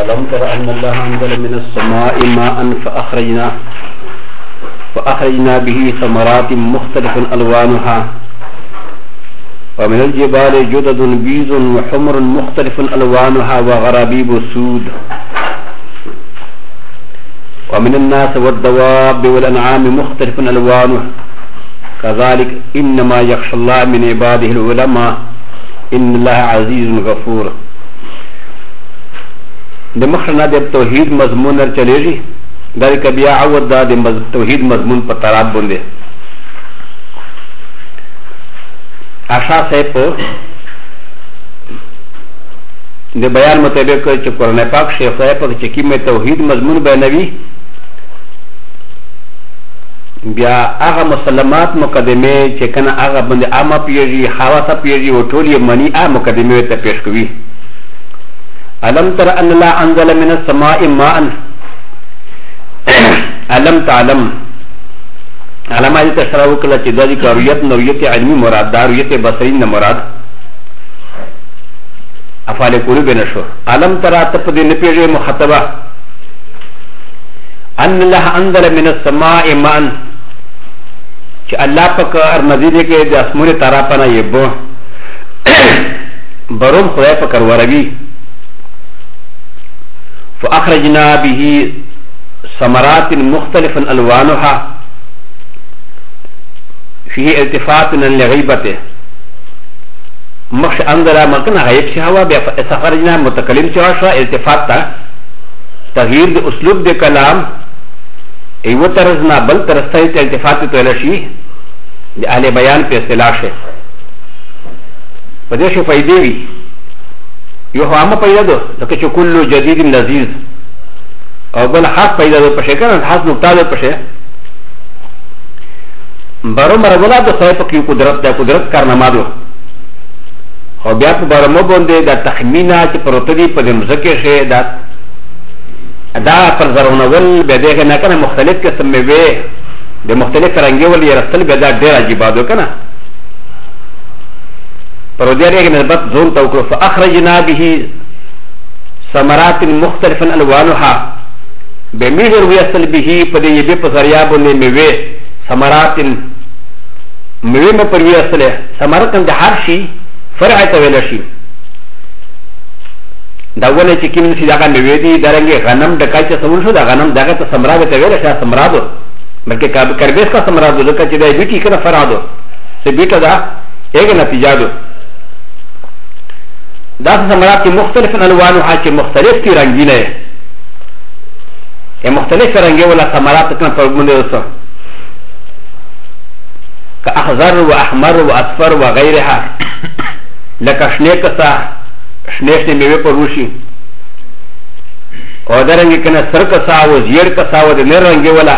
ألم تر أن الله أنزل من السماء ماء فأخرجنا به ثمرات مختلف ألوانها ومن الجبال جدد بيض وحمر مختلف ألوانها وغرابيب سود ومن الناس والدواب والأنعام مختلف ألوانها كذلك إنما يخشى الله من عباده العلماء إن الله عزيز غفور. د مخنا د توحید مضمون ور چلیږي دا کبیا عود دا د توحید مضمون په طرف باندې آشا صاحب د بیان مطابق چې قرآن پاک شیخ صاحب چې کیمه توحید مضمون بیانوي بیا هغه مسلمات مقدمه چې کنه هغه باندې عامه پیږي خاصه پیږي او ټول یې منی ا مقدمه ته پیش کوي. ألم تر أن الله أنزل من السماء ماء ألم تعلم علامة تشرحوا كلا تدري كرؤية نوعية علمي مراد دارؤية بصرين مراد أفعال قلوب نشو. ألم ترى تبدي نبيجي مخاطبة أن الله أنزل من السماء ماء چې الله پاک ارمزیدې کې د اسمانه طرفانه یبو بروم خدای پاک وروي فأخرجنا به ثمرات مختلفا ألوانها فيه التفات لغيبته مخش أنظر مكان غيب شهوة فأخرجنا متكلم شهوة التفات تغيير دي أسلوب دي كلام ايو ترزنا بل ترستايت التفات تولشي دي أهل بيان في استلاشه فديش فايدي یو هغه پیدا ده لکه چې کله جدید لذیذ او بل خاص پیدا ده پښه کنه خاص نقطه ده پښه بارو مرغلا د صاحب کی قدرت ده قدرت کارنامه ده او بیا په بارو مو باندې د تخمینا چې پروتدي په مزکه شه ده ادا پر زرونول به ده نه کنه مختلف قسم میوه د مختلف رنگي ولې رسل به دا ډیر عجیب ده کنه پرودیارے نسبت زون توکو فاخرجنا به ثمرات مختلفا الوانها بميجر ويصل به پدې یبه په ذریعہ باندې میوه ثمرات میوه په پر ویصله ثمرات د هر شي فرع ته ویل شي دا ونه چې کوم شي دا میوه دي درنګ غنم د کاچ څور شو دا غنم دغه ته ثمرات ته ویل شي ثمرات بلکې کربیس کا ثمرات لکه چې دا بیٹی کنه فرادو سے بیٹا دا ایک نتیجہ دو دا ثمرات مختلف الوانها چې مختلف کی رنگینه ہے مختلف رنگه ولا ثمرات کنه په باندې وسه كأخضر وأحمر وأصفر وغيرها لك شنيكسا شنيشني ميوه پروشي او درنگی کنه سرکسا و زیرکسا و دنر رنگی ولا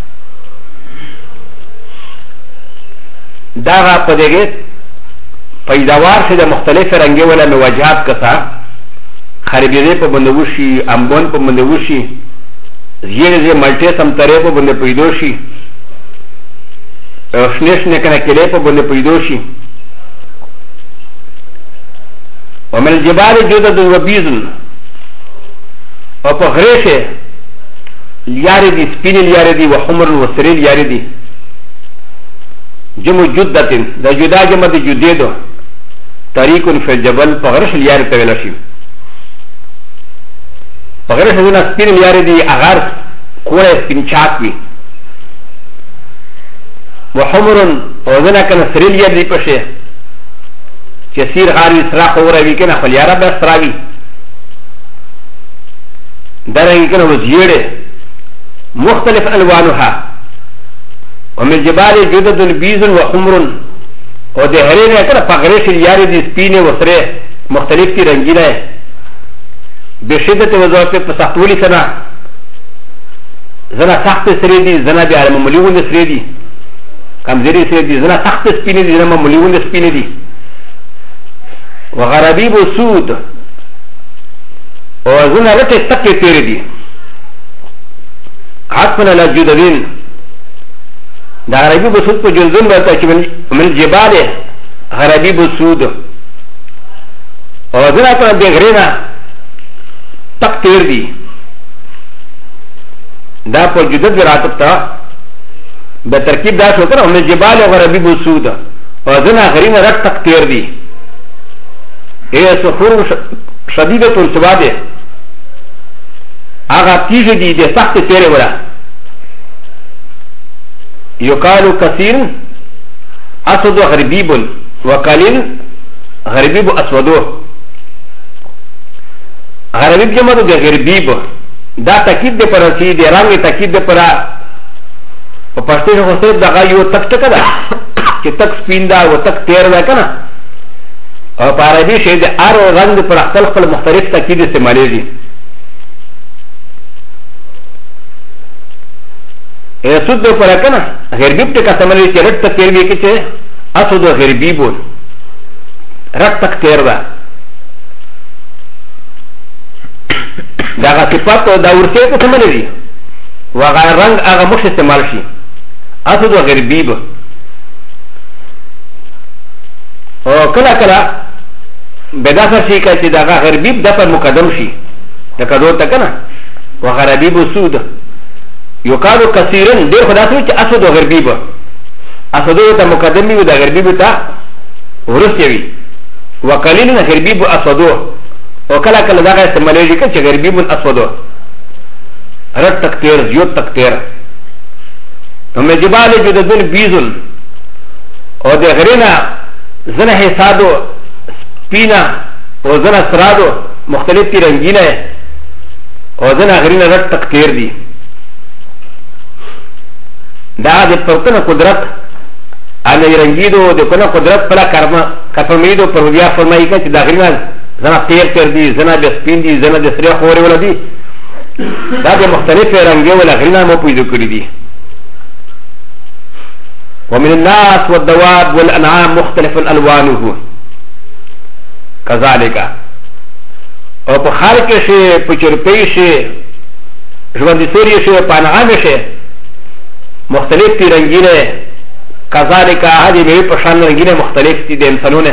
داغا پا دیگه پیداوار شده مختلف رنگی ولا مواجهات کسا خریبیده پا بندوشی امبون پا بندوشی زیر ملٹی سمتره پا بند پیدوشی شنیشنی کنه کلی پا بند پیدوشی ومن الجبال جدد وبيض او په غریشه لیارې دي سپینې لیارې دي وحمر وسرې لیارې دي جمع جدتن دا جدا جمع د جدې دو طریق فی الجبل په غریشه لیارې ته ویل شي په غریشه دونه سپینې لیارې دي اغار کوړه سپین چاک وي وحمر او ځنه کنه سرې لیارې دي پشه چې سیر غاری سرا خوره وی کنه خلیاره به سراوي درنگی کنه وزیره مختلف الوانها ومن جبال جدد بيض وحمر او ده هرینه کنه پغریش یاری دی سپینه وسره مختلف کی رنگینه بشدت وضاحت په سختولی سره زنا سخت سری دی زنا بیا معمولیون سری دی کمزری سری دی زنا سخت سپینه دی زنا معمولیون سپینه دی وغرابيب سود وزنا رتي تكي تيردي عطفنا للجددين دا غرابيب سود په جلدون ورته من الجبال غرابيب سود وزنا كان بغرينا تقتير دي دا پر جدد راتب تا بترکیب دا شو کنه من جبال غربی بسود وزنا غرین رت تقتير دي هي صخور شديدة السواد اغا تيجي دي دي سخت تيري ولا يقال كثير اسود غربيب وقليل غربيب اسود غربيب جمع دي غربيب دا تاكيد دي پرسي دي رنگ تاكيد دي پرا و پشتے شو خسرت دا غا یو تک چکا دا چه تک سپین دا و تک تیر دا کنا او پا عربی شاید ار و رنگ پر اختل خل مختلف تاکید استعمالی دی سود دو پر کنا غربیب تک استعمالی چه رد تک تیر بی که چه اسود و غربیبون رد تک تیر دا دا غا صفات دا ورسی که استعمالی دی و غا رنگ آغا مش استعمال شی اسود و غربیب او کلا کلا بدافر شي كي دغه غربيب دفر مقدم شي لکه تا کنه وغربيب سود يقال كثيرا دير خدا سوچ اسود وغربيب اسود ته مقدم وي د غربيب ته ورسوي وقليل غربيب اسود او کلا کلا دغه استعمالي شي چې غربيب اسود رد تقتير زيوت تقتير هم جبال جددن بيزل او د غرينا زنه حسادو سپینا او زنه سرادو مختلف تی رنگینه او زنه غرینه رد تقتیر دی دا د پرتنه قدرت آنه رنگیدو د کنه قدرت پلا کرفرمیدو پر ودیا فرمایی که چه دا غرینه زنه تیر تیر دی زنه بسپین دی زنه بسری خوری ولا دی دا د مختلف رنگی ولا غرینه مو پیدو کری دی ومن الناس والدواب والأنعام مختلف ألوانه كذلك او په خار کې شي په چرپي شي ژوند سوري شي په انعام شي مختلف دي رنگینه كذلك هذه به په شان رنگینه مختلف دي د انسانونه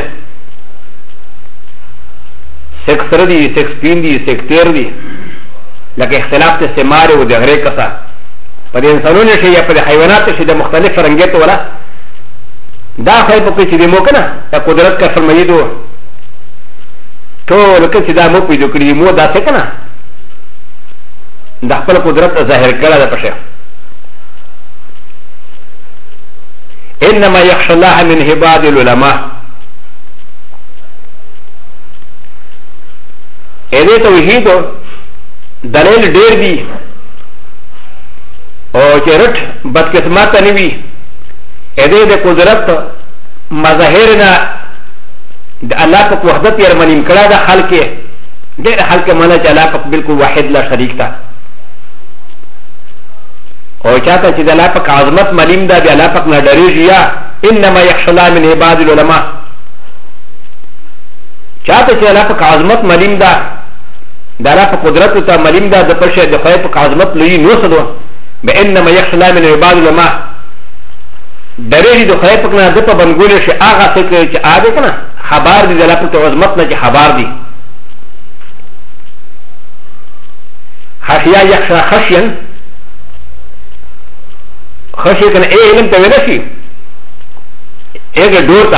سکسر دي سکسپین دي سکتیر دي لکه اختلاف ته سمار او د غره کسا په د انسانونو شي یا په حیوانات شي د مختلف رنگیت ولا دا خای په کې چې د مو کنه د قدرت کا فرمایدو ټول کې چې دا مو پیدا کړی مو دا څه کنه د خپل قدرت ظاهر کړه د پښه انما يخشى الله من عباد العلماء اې توحید دلیل ډیر دی او چې رټ بدقسمت نه وي اې د قدرت مظاهر نه د الله په وحدت یې منیم کړه د خلق ډېر خلق منه چې الله په بالکل واحد لا شریک تا او چاته چې د الله په عظمت منیم ده د الله په نه ډریږي یا انما يخشى الله من عباد العلماء چاته چې الله په عظمت منیم ده د الله په قدرت ته منیم ده د پرشه د خدای په عظمت لوی نو سدو بانما يخشى الله من عباد العلماء درېږي د خدای په نه د په بنګول شي هغه څه چې عادي کنه خبر دي د الله په عظمت نه چې خبر دي خشيه يخشى خشيا خشيه کنه اے علم ته ویل شي اګه ډورتا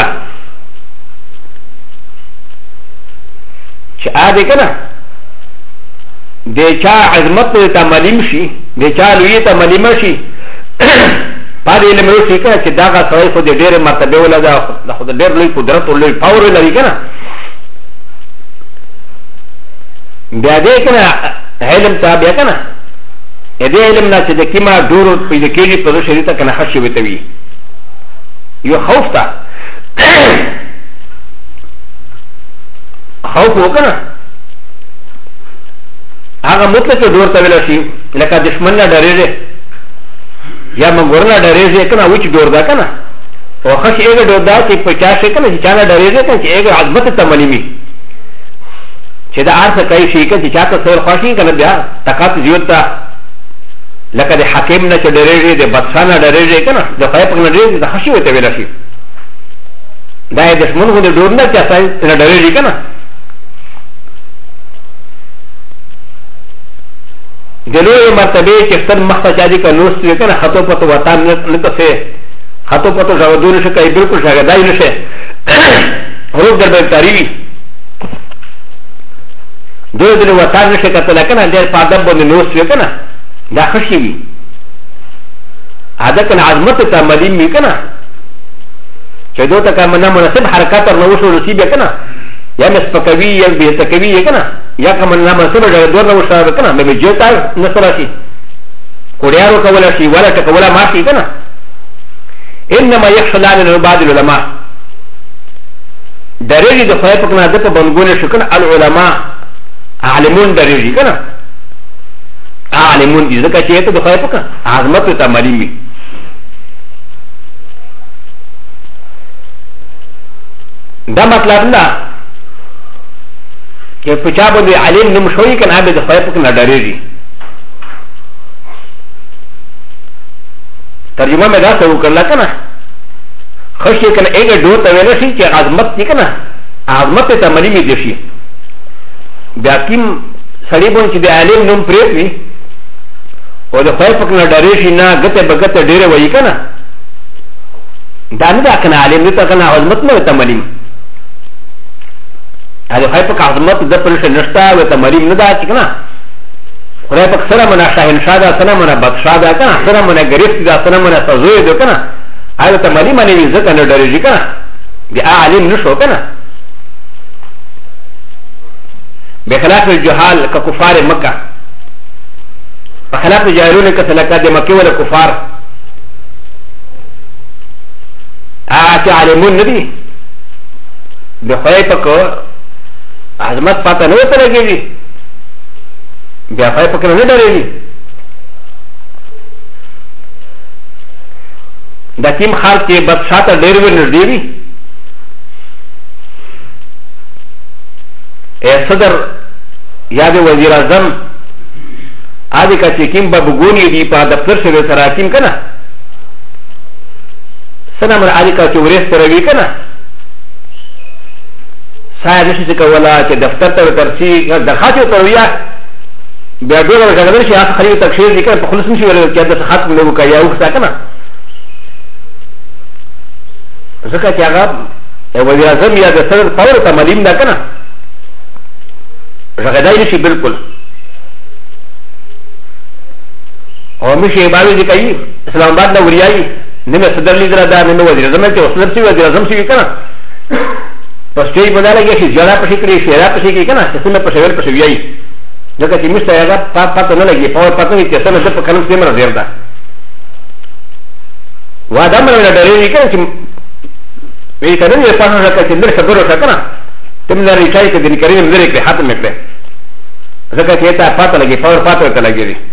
چې عادي کنه د چا عظمت ته معلوم شي د چا لوی ته معلوم شي پاره علم یې شي چې دا غا سوي خو د ډېر مرتبه ولا دا خو د ډېر لوی قدرت او لوی پاور لري کنه بیا دې کنه علم ته بیا کنه دې علم نه چې د کیما ډور په دې کې په شریعت کنه خشي وتوي یو خوف تا خوف وکنه هغه مطلق ډور ته ویل شي لکه دشمن نه ډارېږي یا مګور نه ډارېږي کنه وچ ډور دا کنه او خش یې ډور دا چې په چا شي کنه چې چا نه ډارېږي کنه چې یې عظمت ته مليمي چې دا ارث کوي شي کنه چې چا ته سر خوشي کنه بیا طاقت زیات تا لکه د حاکم نه چې ډارېږي د بدخان نه ډارېږي کنه د خای په نه ډارېږي د خشي وته ویل شي دا د دشمن غو د ډور نه چې اساس نه ډارېږي کنه د لوی مرتبه چې ستر مخته چادي کا نوست وکنه خطو پتو وطن نه کسه خطو پتو ژوندون شي کوي بالکل ژغدای نشه روغ در به تاریوي دوی د وطن نشه کتل کنه د پادب باندې نوست وکنه دا خشي وي هذا كان عظمت تعملين ميكنا شدو تكا منا مناسب حركات النوش ونسيب يكنا يا مسفكوي يا بيتكوي يكنا يا كمنا مناسب دور نوش يكنا ما بيجوتا نصراشي كوريارو كولا شي ولا تكولا ماشي يكنا انما يخشى الله من بعض العلماء درجه دخايفكنا دك بنقول شكنا العلماء عالمون درجه كنا عالمون اذا كانت دخايفك عظمت تعملين دا مطلب نه چې په چا باندې علم نه مشوي کنه به د خدای په نه ډارېږي ترجمه مې دا څه وکړل کنه خشي کنه ایګه ډو ته ویل شي چې عظمت دي کنه عظمت ته ملي می دي شي بیا کیم سړی باندې چې د علم نوم پرې وي او د خدای په نه ډارېږي نه ګته بګته ډېره وایي کنه دا نه دا کنه علم دې ته کنه عظمت نه ته ملي هذا خايف كعظمت دبل شنشتا وتمريم ندا كنا خايف سلام من شاهن شادا سلام من بدشادا كنا سلام من غريب دا سلام من تزويد كنا هذا تمريم من يزت أن درجة كنا بعالم نشو كنا بخلاف الجهال ككفار مكة بخلاف الجاهلون كسلكات مكة ولا كفار عالمون نبي بخايف عظمت پاتا نو ته لګېږي بیا خای پکې نه ډارېږي دا کیم خال کې بس شاته ډېر ور نږدې وي صدر یا د وزیر اعظم عادي کا چې کیم به بګونی دی په دفتر سره سره کیم کنه سلام علی کا چې ورېس سره وی کنه سایا نشي کولا چې دفتر ته ترسي درخواست وکړیا بیا ډېر ورغلل شي هغه خرید تکشیر دي کنه په خلص نشي ورته چې د خاص نو کوي او څه کنه ځکه چې هغه وزیر اعظم یا د سر پاور ته ملیم ده کنه ژغدای نشي بالکل او مشي باندې دي کوي اسلام آباد نو وريایي نه صدر لیدر ده نه وزیر اعظم ته وصل شي وزیر اعظم شي کنه پس چی بنا لگی شی زیادہ پشی کری شیرا پشی کری کنا چی سمیں پشیور پشی بیائی جگہ چی مشتا یاگا پاتا نلگی پاور پاتا نی چی سمیں دپ کنم سیمر زیر دا وعدا من وینا ڈریوی کنا چی وی کنن یہ پاسا شکا چی در شکر ہو شکنا تم در ریچائی که دنی کریم در اکلی حاتم اکلی جگہ چی ایتا پاتا لگی پاور پاتا ویتا لگی دی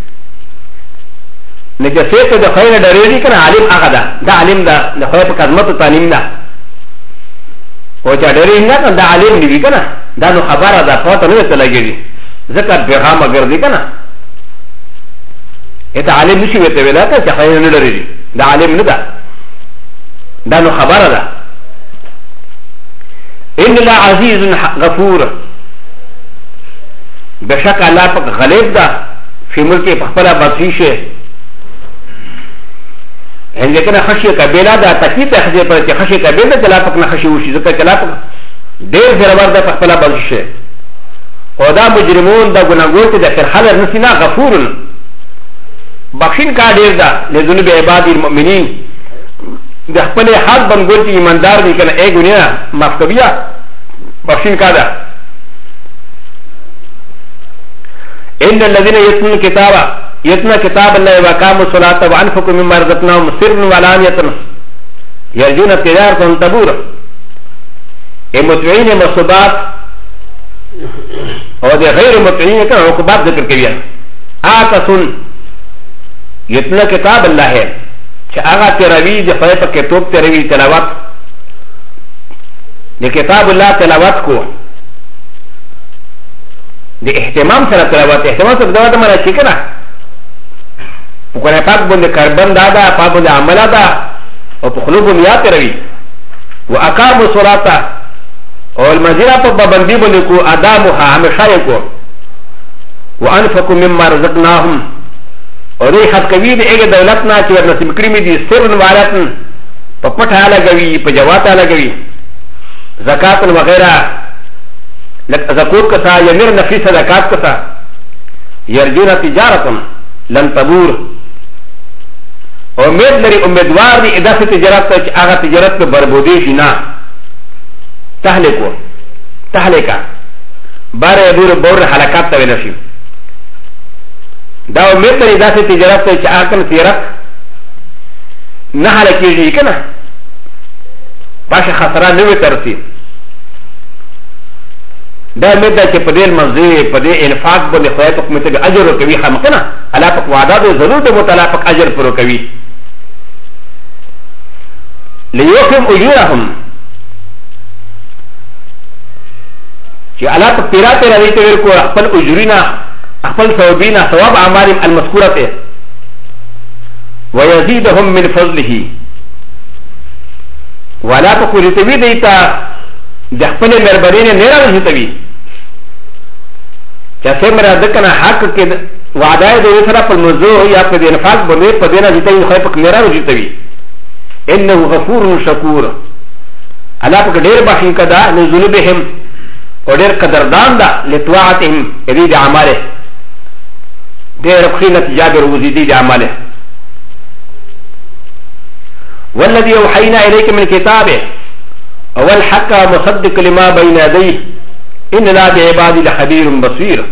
نجا سیتا دا خیر ڈریوی کنا علم آغا دا علم دا خیر پا قدمت و تعلیم دا او چې ډېرې نه کنه دا عالم دی کنه دا نو خبره ده پته نه ته لګېږي ځکه پیغام ګرځي کنه اته عالم نشي وته ویلا ته چې خیر نه لري دا عالم نه ده دا نو خبره ده ان الله عزيز غفور بشک الله پاک غالب ده په ملک په خپل بخښي لكن خشيه كبيره دا تكيت اخذ پر خشيه كبيره دا لا پک نه خشي وشي ځکه چې لا پک ډېر زرور ده په خپل بخښي او دا مجرمون دا ګناګور ته د فرحل نسینا غفور بخښین کا ډېر ده لذنوب عباد المؤمنین د خپل حال بنګور چې ایماندار دي کنه اے ګنیا معاف کبیا بخښین کا ده ان الذين يتلون كتابا يتنا كتاب الله وقاموا الصلاة وأنفقوا مما رزقناهم سرا وعلانية يرجون تجارة تبور المطيعين مصوبات او غير مطيعين كان عقوبات ذكر كبيرة آتسون يتنا كتاب الله شاغا تروي دي خيطة كتب تروي تلاوات دي كتاب الله تلاوات کو دي احتمام سره تلاوات احتمام سره دوات مانا چی کنا وكان پاک بند کربن دادا پاک بند عملا دا او پخلوب نیات روی و اقام صلاتا او المزیرہ پا بندی بند کو اداموها ہمیشہ کو وانفقوا مما رزقناهم وريحة كبير ايه دولتنا چه ورنسي مكرمي دي سرن والتن پا پت حالا گوي پا جوات حالا گوي زکاة وغيرها زکوت کسا يمير نفيس زکاة کسا يرجون تجارة لن تبور امید لري امیدوار دي اداس تجارت تا چه آغا تجارت پا بربودی شنا تحلقا بار يدور بور حلقات تا ونشي دا امید لري اداس تجارت تا چه آغا تجارت نه حلقیږي کنه باشه خسران نه وي ترسي دا امید ده چې په دې منځي په دې انفاق باندې خدای په کومه ته اجر ورکوي خامخنه الله پاک وعده ده ضرور ده متلافق اجر پر ورکوي ليوفهم اجورهم چې الله په پیرا راوي ته ورکو خپل اجورینا خپل ثوابینا ثواب اعمالهم المذکوره ويزيدهم من فضله ولا تقول تبي ديتا دخل مربرين نيرا وجهتبي كسر مرا دكنا حق كده وعداء دو سرا فالمزو يا قد انفاق بني فدينا جتبي خيفك نيرا وجهتبي انه غفور شكور الا بك دير باشين كدا لذنوبهم ودير قدردان دا لطاعتهم يريد اعماله دير بخينة جابر وزيدي اعماله والذي اوحينا اليك من كتابه اول حق مصدق لما بين يديه ان لا بعبادي لخبير بصير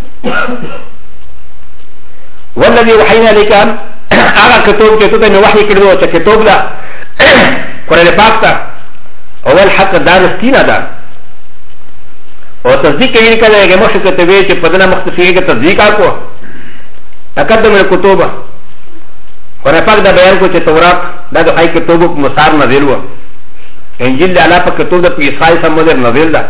والذي اوحينا اليك اغا كتب كتب من وحي كردو كتب لا قرآن پاک تا اول حق دانستینا دا اور تصدیق کے لیے کہا کہ مخشق کتبے چه پدنا مختصی کے تصدیق آکو تقدم الکتوبہ قرآن پاک دا بیان کو چه تورات دا دو خواهی کتوبو مسار نزل ہوا انجیل دا اللہ پاک کتوب دا پیسائی سمودر نزل دا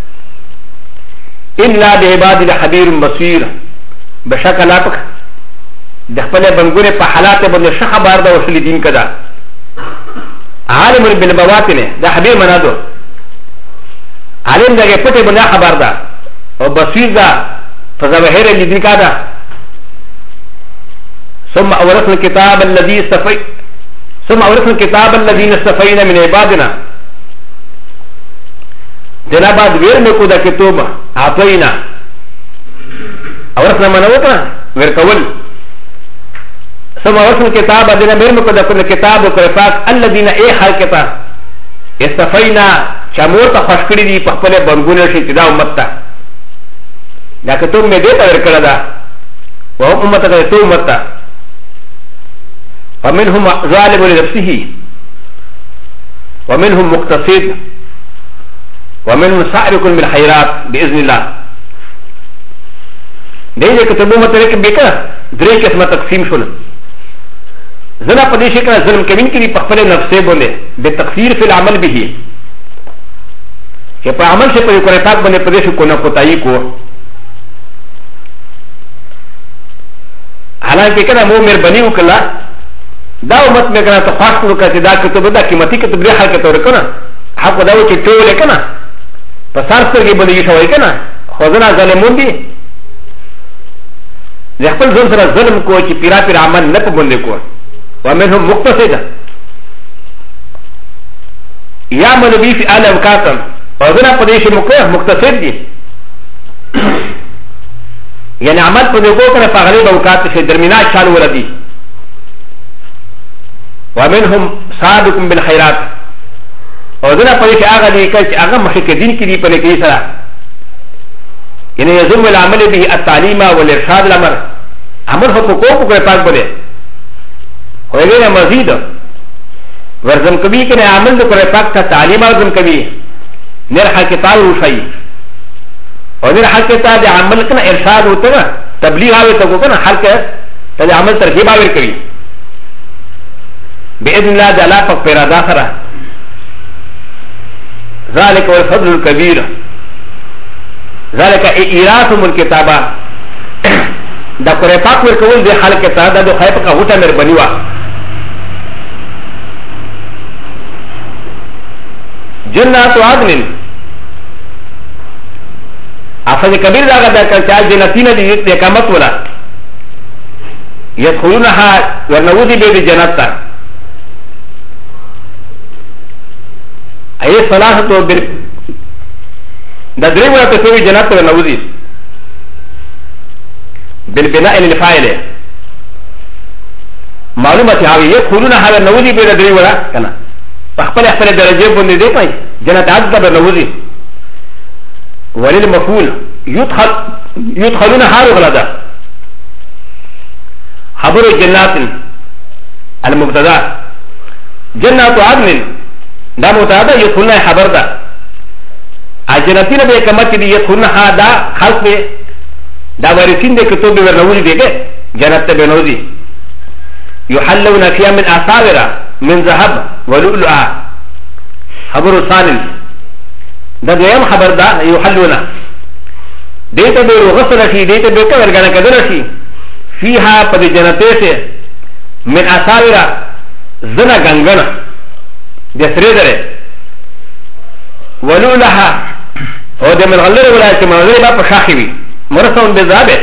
ان لا بعباد لخبیر بصیر بشک اللہ پاک دخپل بنگونے پا حالات بند شخ بار دا وصلی دین کدا عالم بالبواطن دا حبیر منا دو عالم دا گے پتے بندہ خبر دا اور بصیر دا فظاہر دین کدا ثم اورثنا الكتاب الذي استفي ثم اورثنا الكتاب الذين استفينا من عبادنا جناب غير مكو دا كتب اعطينا اورثنا منوتنا غير قول ثم اورثنا الكتاب الذين غير مكو دا كتاب وكفاك الذين اي خلقتا استفينا شموت خشكري دي پخپل بنگونه شي تدا امتا دا كتب میں دیتا غير کړه دا وهم امتا کا تو امتا ومنهم ظالم لنفسه ومنهم مقتصد ومنهم سائر بالخيرات باذن الله دې کتابو مترک بیکا درې قسمه تقسیم شول زنا پدې شکل ظلم کوي کې په خپل نفسه باندې به تقصیر فی العمل به چې په عمل څخه په قرآن پاک باندې پدې شو کو نه کوتای کو حالانکه کله مو مهرباني وکړه دا امت میں کنا تو خاص کو کہ دا کتب دا قیمتي کتب دے حال کتو رکنا حق دا وچ ټول کنا پسار سرګي بندي شوی کنا خدنا ظالمون دي خپل ځل سره ظلم کو چې پیرا پیر عمل نه پبند کو ومنهم مقتصد يعمل به في اعلى اوقات وذنا پدیش مقتصد دي یعنی عمل په دغه پر فغلیب اوقات سے درمینا چالو وردی ومنهم صادق بالخيرات وذنا پدیش هغه دي چې هغه مخکې دین کې دي په لکې سره یعنی یزم العمل به التعلیم والارشاد الامر امر حقوق کو پاک بده وغيره مزيد ورزم کبھی کہ عمل کو پاک کا تعلیم ورزم کبھی نرحا کتاب وشي اور نرحا کتاب عمل کنا ارشاد ہوتا ہے تبلیغ آوے تو کنا حل کے تد عمل ترغیب آوے کبھی باذن الله تعالی پاک پیرا داخرہ ذلك والفضل الكبير ذلك ايراتهم الكتابه دا قرآن پاک ورکول دی حال کتاب دا دو خیب کا غوطا مربنی وا جنات عدن افضل كبير داغا دا كالتال جنتين دي اقامت ولا يدخلونها ورنوذي بيد جنتا اي صلاحة دا دري ولا تسوي جنات ورنوذي بالبناء للفاعل معلومة هاوي يدخلونها ورنوذي بيد دري ولا كنا فاخبر احسن درجة بندي دي پاي جنات عدد ورنوذي وللمفعول يدخلون حال غلدا خبر جنات المبتدا جنات عدن دا مبتدا يدخلون خبر دا الجنتين بكمت دي يدخلون دا خلق دا وارثين دي كتب ورنوزي دي جنت بنوزي يحلون فيها من اساور من ذهب ولؤلؤا خبر ثاني دا دویم خبر دا يحلونا دیتا بے غسل شی دیتا بے کور گانا کدر شی فیها پد جنتے سے من اثاورا زنا گنگنا دے سرے درے ولولها او دے من غلر ولا چی منظر با پشاخی وی مرسون بے زابے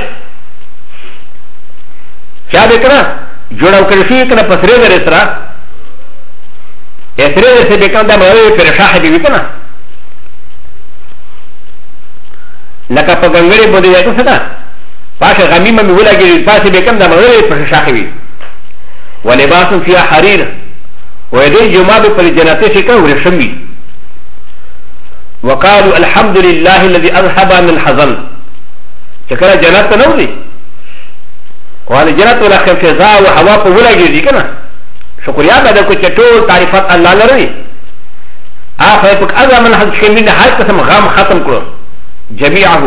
کیا بے کنا جوڑاو کرشی کنا پسرے درے سرا اسرے درے سے بے کنا دا منظر پر شاخی وی کنا لکه په ګنګړې باندې یې څه ده پاشه غمیمه مې ولګېږي پاسې به کم د مغرب په شاخې وي ولباس فيها حرير ويدې جمعه په جنته شي کا ورشم وي وقالوا الحمد لله الذي اذهب عن الحزن چکر جنت نه وي وال جنت ولا خفزا او هوا په ولګېږي کنه شکریا ده کو چټول تعریفات الله لري اخر په اعظم من حد شمین هر قسم غم ختم کړو جميعه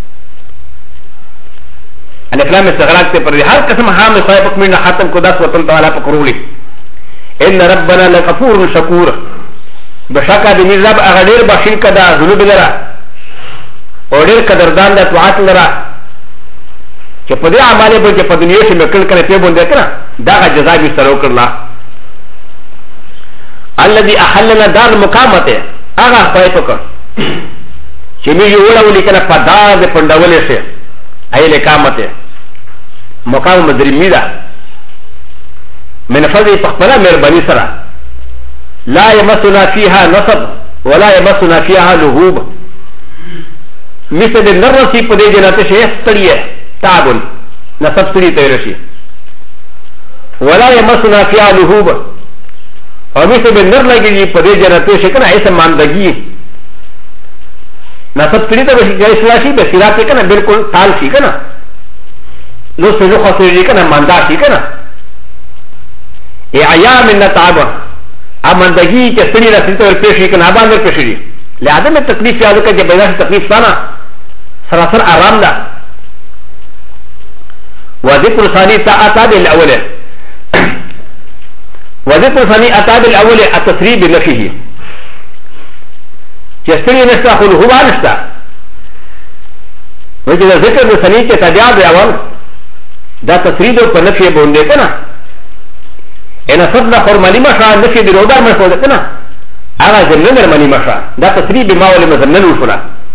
الكلام استغراق پر هر قسم حام صاحب من ختم کو دس وطن تعالی پکرولی ان ربنا لغفور شکور بشکا دی رب اغدیر بخشن کدا ذنوب لرا اور ډیر قدردان د طاعت لرا چې په دې اعمال به چې په دنیا کې مکل کړي په باندې کړه دا جزا به سره وکړه الذي احلنا دار مقامته هغه پای پکړه چې می یو وړو لیکنه په دار د پندولې شه اي لقامته مقام مدرمي ده من فضل تخبره مهرباني سره لا يمسنا فيها نصب ولا يمسنا فيها لهوب مثل النرسي په دې جنته شه ستړي تعبن نصب ستړي ته رشي ولا يمسنا فيها لهوب او مثل النر لګي په دې جنته شه کنه ایسه ماندګي نصب ستړي ته وشي اسلاشي به سراته کنه بالکل تال شي کنه لو سلو خاطر کنه ماندا شي کنه ای ایام من تعب امندگی چې ستړي راځي ته پېښې کنه باندې پېښې لعدم تکلیف یاد کړه چې بيدار تکلیف ثانا سراسر آرام ده وذكر ثاني اتى بالاول وذكر ثاني اتى بالاول التسريب بنفيه چې ستړي نشته خو هو نشته وجه ذکر د ثاني چې تابع دی اول دا تسريب په نفي باندې کنه ان صدنا خرماني مشا نفي برودار مشا کنه هغه جنن منی مشا دا تسريب بما ول مزنن وشلا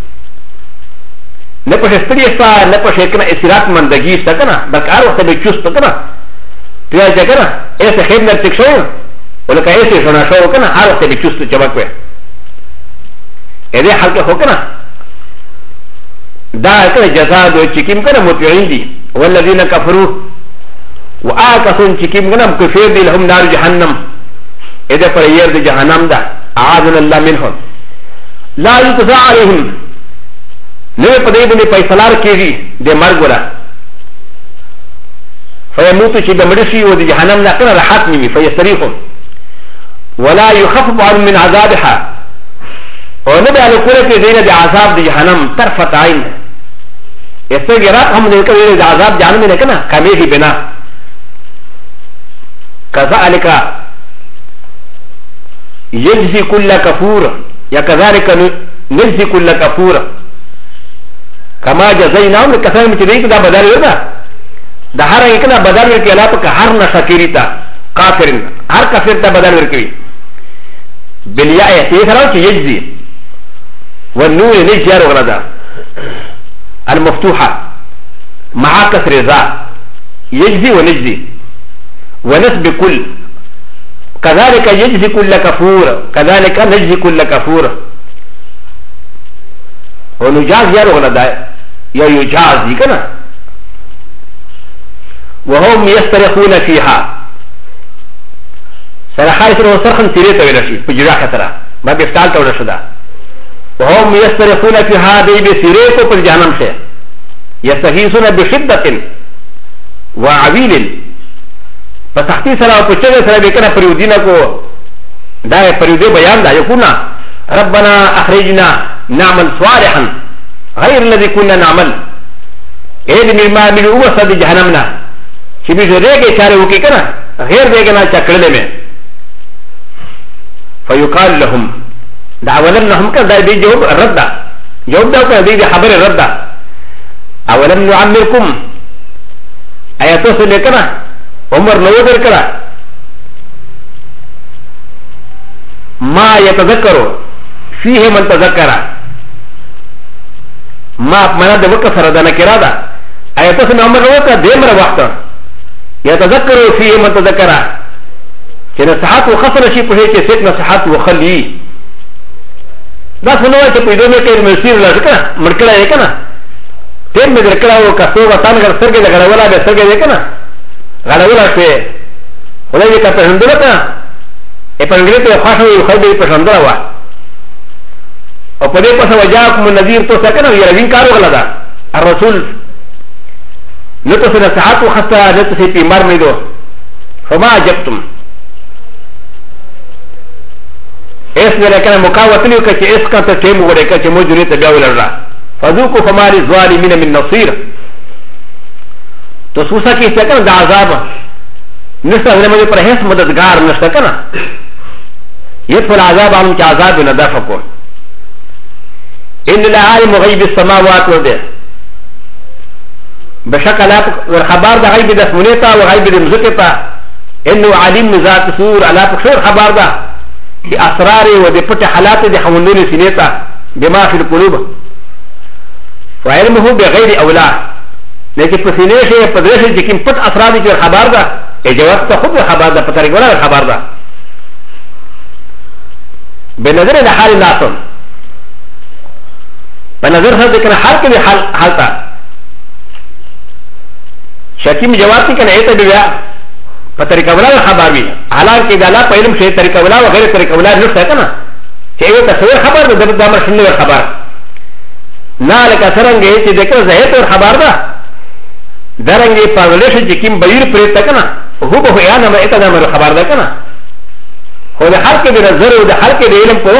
نه په ستړي شته نه په شکنه اسرات مندگی شته کنه بکار وخت به چوست کنه بیا ځکه ایسه خیر نه تک شو ولکه ایسه شونه شو کنه هر وخت به چوست چبک وي اې حلقه هو کنه دا کنه جزاء دو چکیم کنه متعین دي والذین کفروا واکثون چکیم کنه کفر دي لهم نار جهنم اې پر ير د جهنم ده اعاذنا الله منهم لا يقضى عليهم نه په دې باندې فیصلار کیږي د مرګ ولا فيموت شي بمرشي و د جهنم نه کنه راحت نیوي فيستريحون ولا يخفف عنهم من عذابها ونبي على كل دين د عذاب د جهنم طرفه عين استغراق هم د کله د عذاب جهنم نه کنه کمیږي بنا كذلك يجزي كل كفور يا كذلك نجزي كل كفور كما جزيناهم لكثير من تلك دا بدل ودا دا هر يكنا بدل وركي لا بك هر نشاكريتا كافرين هر كافر تا بدل وركي بالياء يسرا يجزي والنور نجزي وغلدا المفتوحة مع كسر ذا يجزي ونجزي ونسب كل كذلك يجزي كل كفور كذلك نجزي كل كفور ونجاز يا رغلا يا يجاز كنا وهم يسترخون فيها سرخايس وسرخن تيريتا ولا شيء بجراح ترى ما بيفتالتا ولا شدا وهم يسترخون فيها دي بسيريتو في الجهنم شيء يستغيثون بشدة وعويل فتحتي سلا وبشدة سلا بكنا فريودينا كو دا فريودي بيان دا يقولون ربنا أخرجنا نعمل صالحا غير الذي كنا نعمل ايه مما من وسط جهنمنا شبي زريكي شاري وكي كنا غير بيكنا شكرا میں فيقال لهم دعوالم لهم كذا دا دي جواب الرد جواب دا كذا دي خبر الرد اولم نعمركم اياتو سے لیکنا عمر نو در کرا ما يتذكروا فيه من تذكر ما منا د وقت سره د نکرا ده اياتو سے عمر نو کا دیمر وخت يتذكروا فيه من تذكر چې نصحات وخسر شي په هي چې څوک نصحات وخلي دا څنګه چې په دې کې مسیر لږ کنه مرکړه یې کنه تم مې درکړه او کاسو وطن غر سرګې لګړولا به سرګې یې کنه غړولا شه ولې چې په هندره ته په انګلیسي ته خاصه یو خدای په هندره وا او په دې په وجاکم النذیر تو سکنه یې روین کارو غلا الرسول نو ته نصحات وخسر نه ته په مر مې دو فما عجبتم اس نے کہا مقاومت نہیں کہ اس کا تو ٹیم ہو رہا کہ مجھے تو بیاو لڑ رہا فذوقوا فماری ظالمین من نصير تو سوسا کی کہتا ہے عذاب نشتا ہے مجھے پر ہیس مددگار نشتا کنا یہ پر عذاب ہم کے عذاب نہ دفقو ان لعالم غیب السماوات والارض بشک اللہ خبر دا غیب دسمونیتا و غیب دمزکتا انه علیم ذات سور اللہ خیر خبر دا في أسرار ودفت حالات دي حملون سنيتا بما في القلوب وعلمه بغير أولى لكن فسنيش يقدرش يكون فت أسرار دي الخبار ده إجابات تخذ الخبار ده فترك ولا الخبار ده بنظر لحال الناس بنظر هذا كان حال كده حالتا شاكيم جوابتي كان عيتا بيا فترك ولا الخبر بي حالان كي دالا پهلم شيء طريقه ولا وغير طريقه ولا نشته كنا شيء تصوير خبر ده دامر شنو خبر نالك سرنگه چې دکره زهيت اور خبر ده درنگه پاولش چې کیم بیر پرته کنا هو به یا نه ایت دامر خبر ده کنا خو ده هر کې د نظر او د هر کې د علم په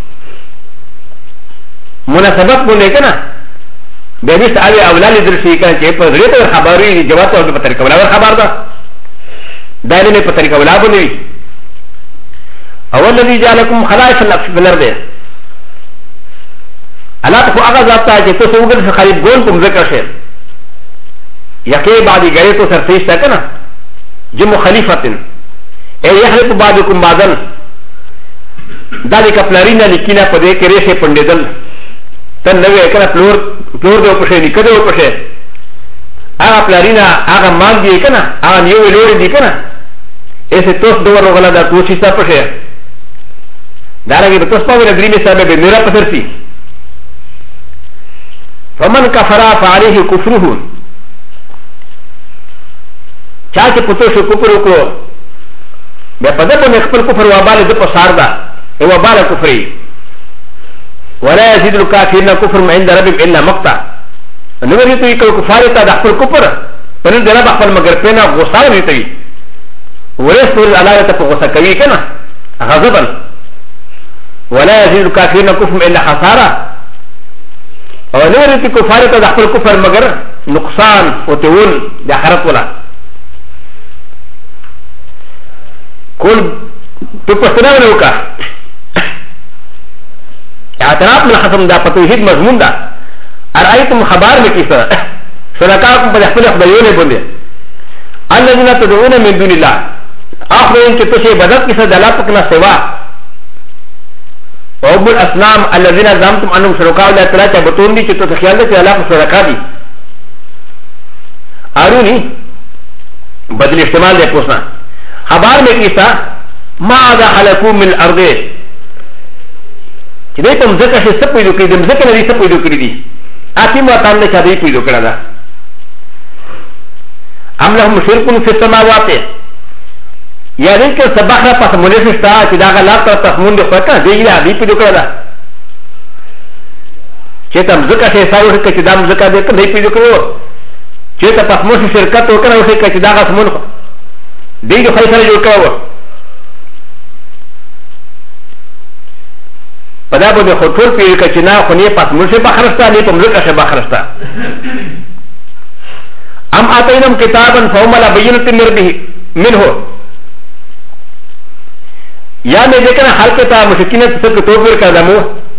مناسبت مونږ کنا به دې ساوي اولاد درشي کنا چې په غریت خبري جواب او په طریقه ولا خبر ده دائما میں پتہ ولا بنوي اول الذي جعلكم خلائف الارض الله تو اغاز آتا ہے کہ تو سوگر سے خالد گون تم ذکر شے یقے بعد گئے تو سرفیش تھا نا جم خلیفتن اے یحلف بعضکم بعضا ذلك پلارینا لکینا پدے کرے سے پنڈدل تن نوے کنا فلور دے پشے نکدے پشے آغا پلارینا آغا مان دی کنا آغا نیو لوری دی کنا ایسے توس دور رو غلا دا توسی سا پشے دارنگی بتوس پاوی ندری میں سابے بے میرا پسر سی فمن کفرا فعلیہ کفرہو چاچے پتوشو کفرو کو بے پدب میں اخبر کفر وابال دپو ساردا اے وابال کفری ولا يزيد الكافرين كفر عند ربهم الا مقتا نوری تو یک کفار تا د خپل کفر پر دې رب خپل مگر پینا غوسه نه کوي ورسول الله ته په غوسه کوي کنه غضبا ولا يزيد الكافرين كفر الا خساره او نوری تو کفار تا د خپل کفر مگر نقصان او تول د اخرت ولا کول تو پښتنه وکړه اعتراف من ختم دا توحید مضمون دا ارأيتم خبار میں کس طرح شرکاکم پر اخبر اخبریون بندے الذین تدعون من دون اللہ آخرین کے تشے بدت کس دلا پکنا سوا وهم الأصنام الذين زعمتم أنهم شركاء الله تعالى تبتون دي چطو تخيال دي الله شركاء دي آروني بدل استعمال دي پوسنا خبار میں کیسا ماذا خلقوا من الارض چې دې تم ځکه چې سپ پیدا کړی دم ځکه نه دې سپ پیدا کړی دي اتی مو تام نه چا دې پیدا کړی دا ام لهم شرک فی السماوات یا دې کې سبخه پس مولې شتا چې دا غلط تر تخمون دي پکا دې دې پیدا کړی دا چې تم ځکه چې ساوه کې چې دام ځکه دې نه پیدا کړو چې ته پس مو شرکت وکړو چې دا غسمون دې دې خیسره جوړ کړو پدا بده خطور پیری که چه نا خونی پس مرشه بخرستا نی پا ملک اشه بخرستا ام آتینم کتابا فهمالا بینت منه یا میں دیکھنا حلقتا مشکینت سب کتوب ورکردمو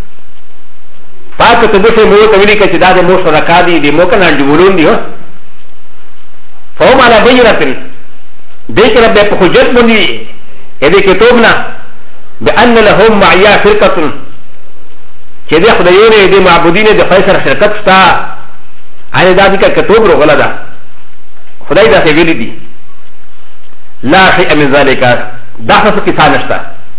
پاک کتبوشه مو تولی که چه دا ده مو شرکا دی دی مو کنا جبولون دی فهمالا بینت دیکھ رب پا خجت بندی ایدی کتوبنا بأن لهم معیا شرکتن چې د خدایونه د معبودین د فیصل شرکت شتا ان دا دې کتاب رو غلا ده خدای دا څه ویلي دي لا شيء من ذلك دا څه کیسه نشته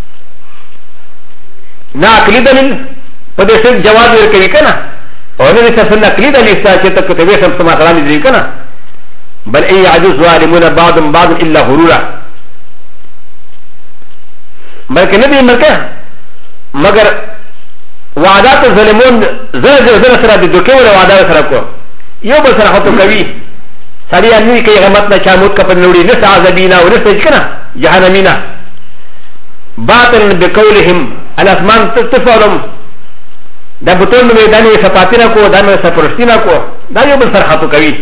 نا عقلی دلیل په دې څه جواب ورکوي کنه او نه څه نه عقلی دلیل چې ته کتابه سم سم کلام دي کنه بل اي عجوز ظالمون بعض الا غرورا بلکې نه دي مگر وعدات الظالمون زر سره د دوکې ولا وعده سره کو یو بل سره هتو کوي سړی ان کې غمت نه چاموت کپن نوړي نه عذابینا او نه کنه جهنمینا باطل بقولهم الاسمان تفعلهم دا بتون میدان صفاتینا کو دا مې سفرستینا کو دا یو بل سره هتو کوي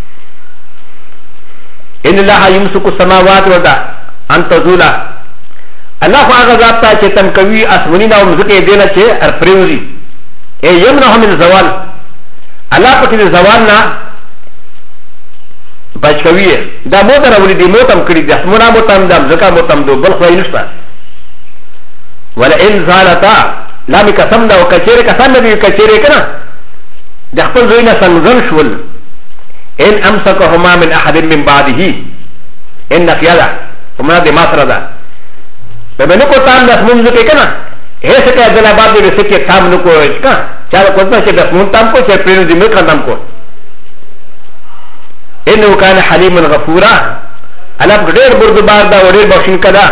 ان الله يمسك السماوات والارض ان تزولا الله خو هغه ذات ته چې تم کوي اسمنی نه او مزکه دی نه چې ارفریوزي ای یمنه من زوال الله پکې زوال نه بچ کوي دا مو درولې دی مو تم کړی د اسمنه مو تم د زکه مو تم دو بل خو یې نشته ولا ان زالتا لا می قسم دا او کچېره قسم دی کچېره کنه د خپل زوی نه څنګه شول ان امسكهما من احد من بعده ان قياده وما دي ماسره ده بنو کو تام دس منځ کې کنه هیڅ کې دلا بعد دې څه کې تام نو کوی کا چا کو څه چې دس مون تام کو چې پرې دې مې کړم کو انه کان حلیم غفورا الا ډېر بردبار دا ډېر بخښن کړه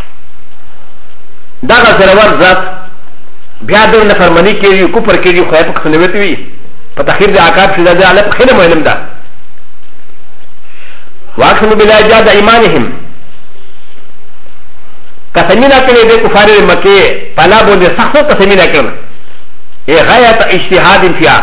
دا غزرور ذات بیا د نفرمانی کوي کوپر کوي خو په خنوت وي په تخیر د عقاب شې دا الف خنه معلوم ده واقسم بالله جاد ایمانهم قسمینا کړي د کفار مکه پلا باندې سخت قسمینا کړل ای غایت اجتهاد فیا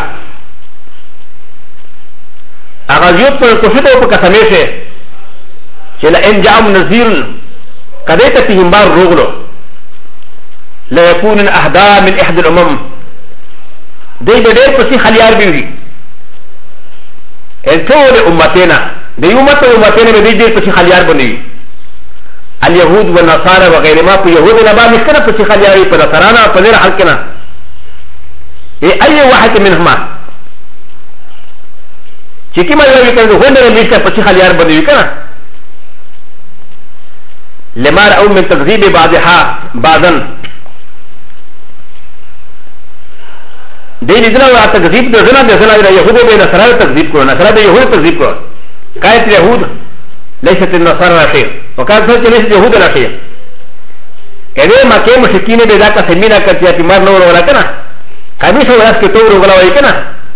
هغه یو په کوشته په قسمه شه چې لا ان جاء نذير کده ته پیغمبر روغلو لا يكون الاهداء من احد الامم دې ډېر پسې خلیار بيوي ټول امتنا د امتنا به دې پسې خلیار بنوي اليهود والنصارى وغير ما في يهود نبا مشكلة في خلياري في نصرانا فنير حلقنا اي واحد منهما چکی ما يوي كان هو نه مشكلة في خليار بنوي كنا لما رأوا من تكذيب بعضها بعضا دي لدنا ولا تكذيب دزنا يهود بين نصارى تكذيب كرو نصارى يهود تكذيب كرو كايت اليهود ليست النصارى شيء وكان سوچ ليست يهود لا شيء كده ما كان مشكين بذاك سمينا كتيا في مار نور ولا كنا كمي سو راس كتور ولا ولا كنا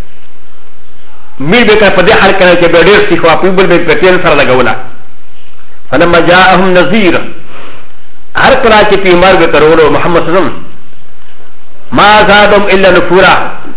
ميل بك فدي حال كنا كبدير سيخوا بيبل بكتير سر لغولا فلما جاءهم نذير هر كلا كي في مار بترولو محمد صلى الله عليه وسلم ما زادهم الا نفورا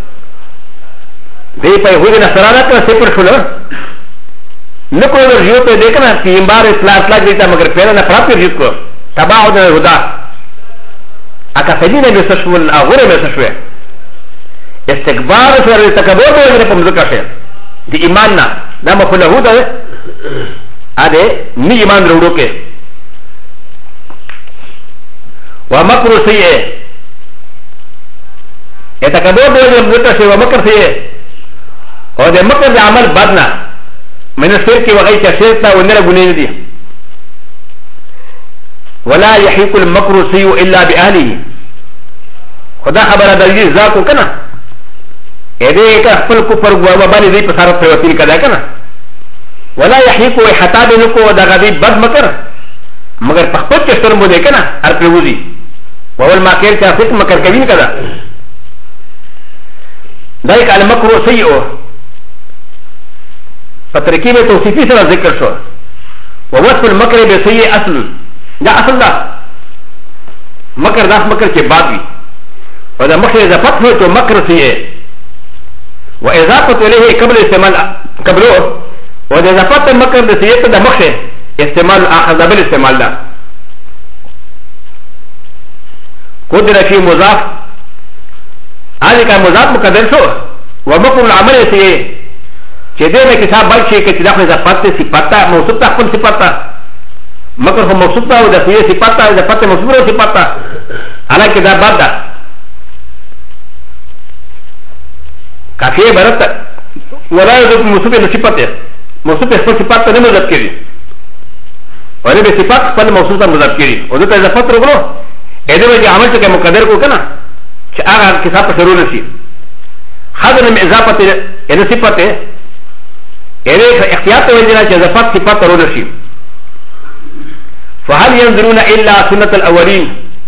دي په يهود نصارى كنا سفر شلو نکو ورجو پہ دیکھنا تیمبار اطلاع دیتا مگر پہلا نہ پراپر جس کو تباہ دن الہدا اکا سجینا میں سشول اغور میں سشوے استقبار سر تکبر میں اگر پم ذکر شے دی ایمان نا نام خلہود ہے آدھے نی ایمان روڑو کے ومکر سیئے يتكبر بوجه المتشي ومكر فيه او ده مكر ده عمل بدنا من الشرك وغير شركنا ونرى بنين دي ولا يحيق المكر السيء الا باهله خدا خبر دلجي ذاكو كنا اده کا خپل کفر وبال دي پسار پروتين کدا کنا ولا يحيق حتا بنكو دا غدي بد مكر مگر پخپت چستر مو دے کنا ار پروزي وول ماکر چا فت مکر کوین کدا دایک المکر سیء فترکیب توصیفی سره ذکر شو ووصف المکر بسیء اصل دا اصل دا مکر داس مکر کے بعد بھی ودا مکر اضافت ہو تو مکر سیء واضافت الیہ قبل استعمال قبله ودا اضافت مکر بسیء دا مکر استعمال اخر دبل استعمال دا قدر فی مضاف هذه كان مضاف مقدر شو ومكر العمل سيء چه میں کتاب بل شيء کہ داخل اضافت صفاتا موصوف تخفل صفاتا مکر هو موصوف تا ودا سيء صفاتا اضافت موصوف صفاتا حالانکہ دا بعد دا کافی برت ولا يضاف موصوف صفاته موصوف صفاتا نہیں مضاف کری اور یہ صفات پر موصوف مضاف کری اور تو اضافت رگلو ادھر وجہ عمل سے مقدر کو کنا کہ آغا کتاب پر ضرور نسی حضر میں اضافت یعنی صفت ہے ادھر اختیار تو وجہ کہ اضافت صفت ضرور نسی فهل ينظرون الا سنة الاولين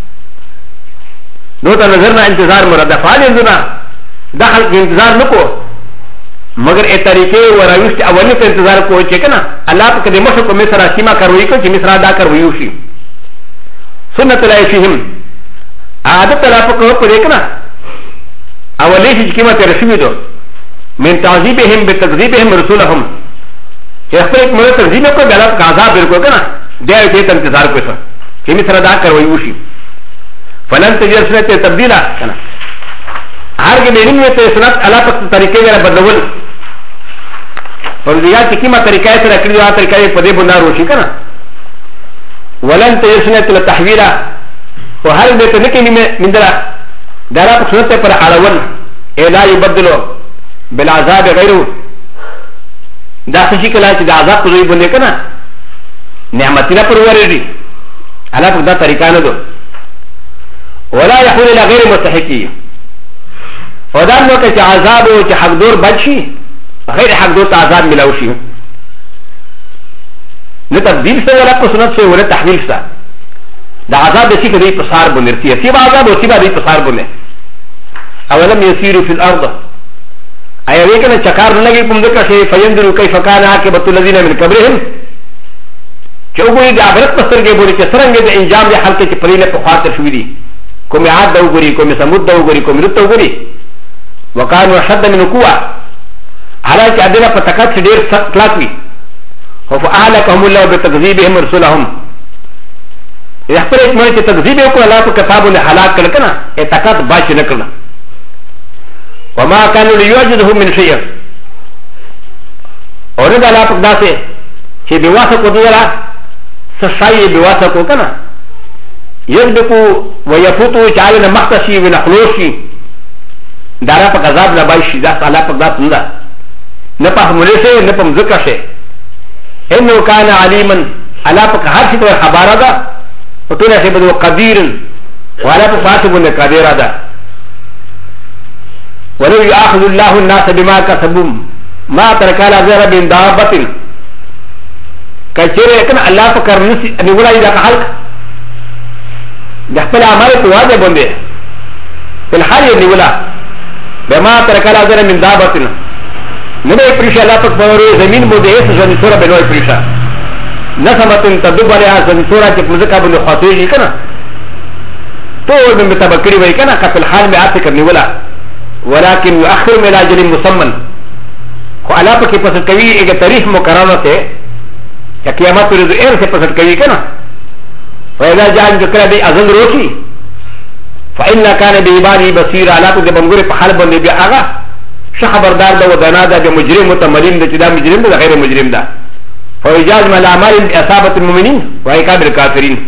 دوتا نظرنا انتظار مراد فهل ينظرون داخل انتظار نکو مگر اے طریقے و روش کے اولی کا انتظار کو چکنا اللہ پاک دے مشق کو مصر سیما کروئی کو چی مصر ادا کروئی ہوشی سنت اللہ فیہم عادت اللہ پاک کو دیکھنا اولی سے قیمت رسوی دو من تعذیبہم بتکذیبہم رسولہم کہ اخبر ایک مرد تکذیب کو بیلات کا عذاب بالکو کنا دے ایتا انتظار کو سا چی مصر ادا کروئی ہوشی فلن تجر سنت تبدیلہ کنا ہر کے میننگ میں تو سنت اللہ پاک طریقے میں بدلول اور دیگر چکیما طریقہ سے رکھ لیا طریقہ پدے بندار روشی کنا ولن تجسنت التحویلہ اور ہر میں تو نکی من درہ دارا پاک سنت پر علاول الا یبدلو بالعذاب غیرو دا خشی کلا چی دا عذاب کو ضوئی بندے کنا نعمتینا پر وردی اللہ پاک دا طریقہ ندو ولا یحول الى غیر مستحقی اور دا نو کہ عذاب ہو کہ حق دور بچی غیر حق دور تا عذاب ملاوشی نہ تبدیل سے ولا کو سنت سے ولا تحویل سے دا عذاب اسی کہ دی پسار بنرتی ہے سی عذاب اسی با دی پسار بنے اولم یسیروا فی الارض ایا ویکن چکار لگی پم دکا سے فیندروا کیف کان عاقبۃ الذین من قبلهم چوغوی دا عبرت پستر کے بولی کہ سرنگ دے انجام دے حل کے پریلے کو خاطر شوی دی کو میں عاد دو گری کو میں سمود دو گری کو میں رتو گری وكانوا اشد من قوه على كادنا فتكات دير كلاكوي فاهلكهم الله بتكذيبهم رسلهم يخبرك من تكذيبه الله كتابه هلاك كلكنا اتكات باش نكنا وما كانوا ليعجزهم من شيء اورد الله پداسه چې بواسه کو دیلا سشای بواسه کو کنا يذبقوا ويفوتوا جعلنا مختصي ونخلوشي دارا پا غذاب نبایشی دا اللہ پا ذات ندا نپا حملے سے نپا مذکر سے انہو کانا علیمن اللہ پا ہر شکل خبارا دا وطولہ سے بدو قدیرن والا پا فاسبون قدیرا دا ولو یاخذ اللہ الناس بما کسبون ما ترکالا زیر بین دابتن کچھرے اکن اللہ پا کرنسی نگولا ایدہ کا حلق دخپل عمال تو واضح بندے فی الحال یہ نگولا بما ترکالا زیر من دابتن نبی پریشا اللہ پاک بوری زمین بودے اس زمین سورا بنوی پریشا نسمتن تدب علیہ زمین سورا چک مزکا بندو خاطوی کنا تو من بتبکری وی کنا قتل حال میں آتے کرنی ولا ولیکن یؤخر من اجل مسمن خو اللہ پاک پسند کوي ایک تاریخ مقررہ سے کہ قیامت پر ایر سے پسند کوي کنا فاذا جاء ذکر دی اذن روشی فإن كان بعبادي بصيرا لا تجد بنقول بحال بندي بأغا شخبردار دا ودنا دا بمجرم متمرين دا جدا مجرم دا غير مجرم دا فإجاز من الأعمال بإصابة المؤمنين وعقاب الكافرين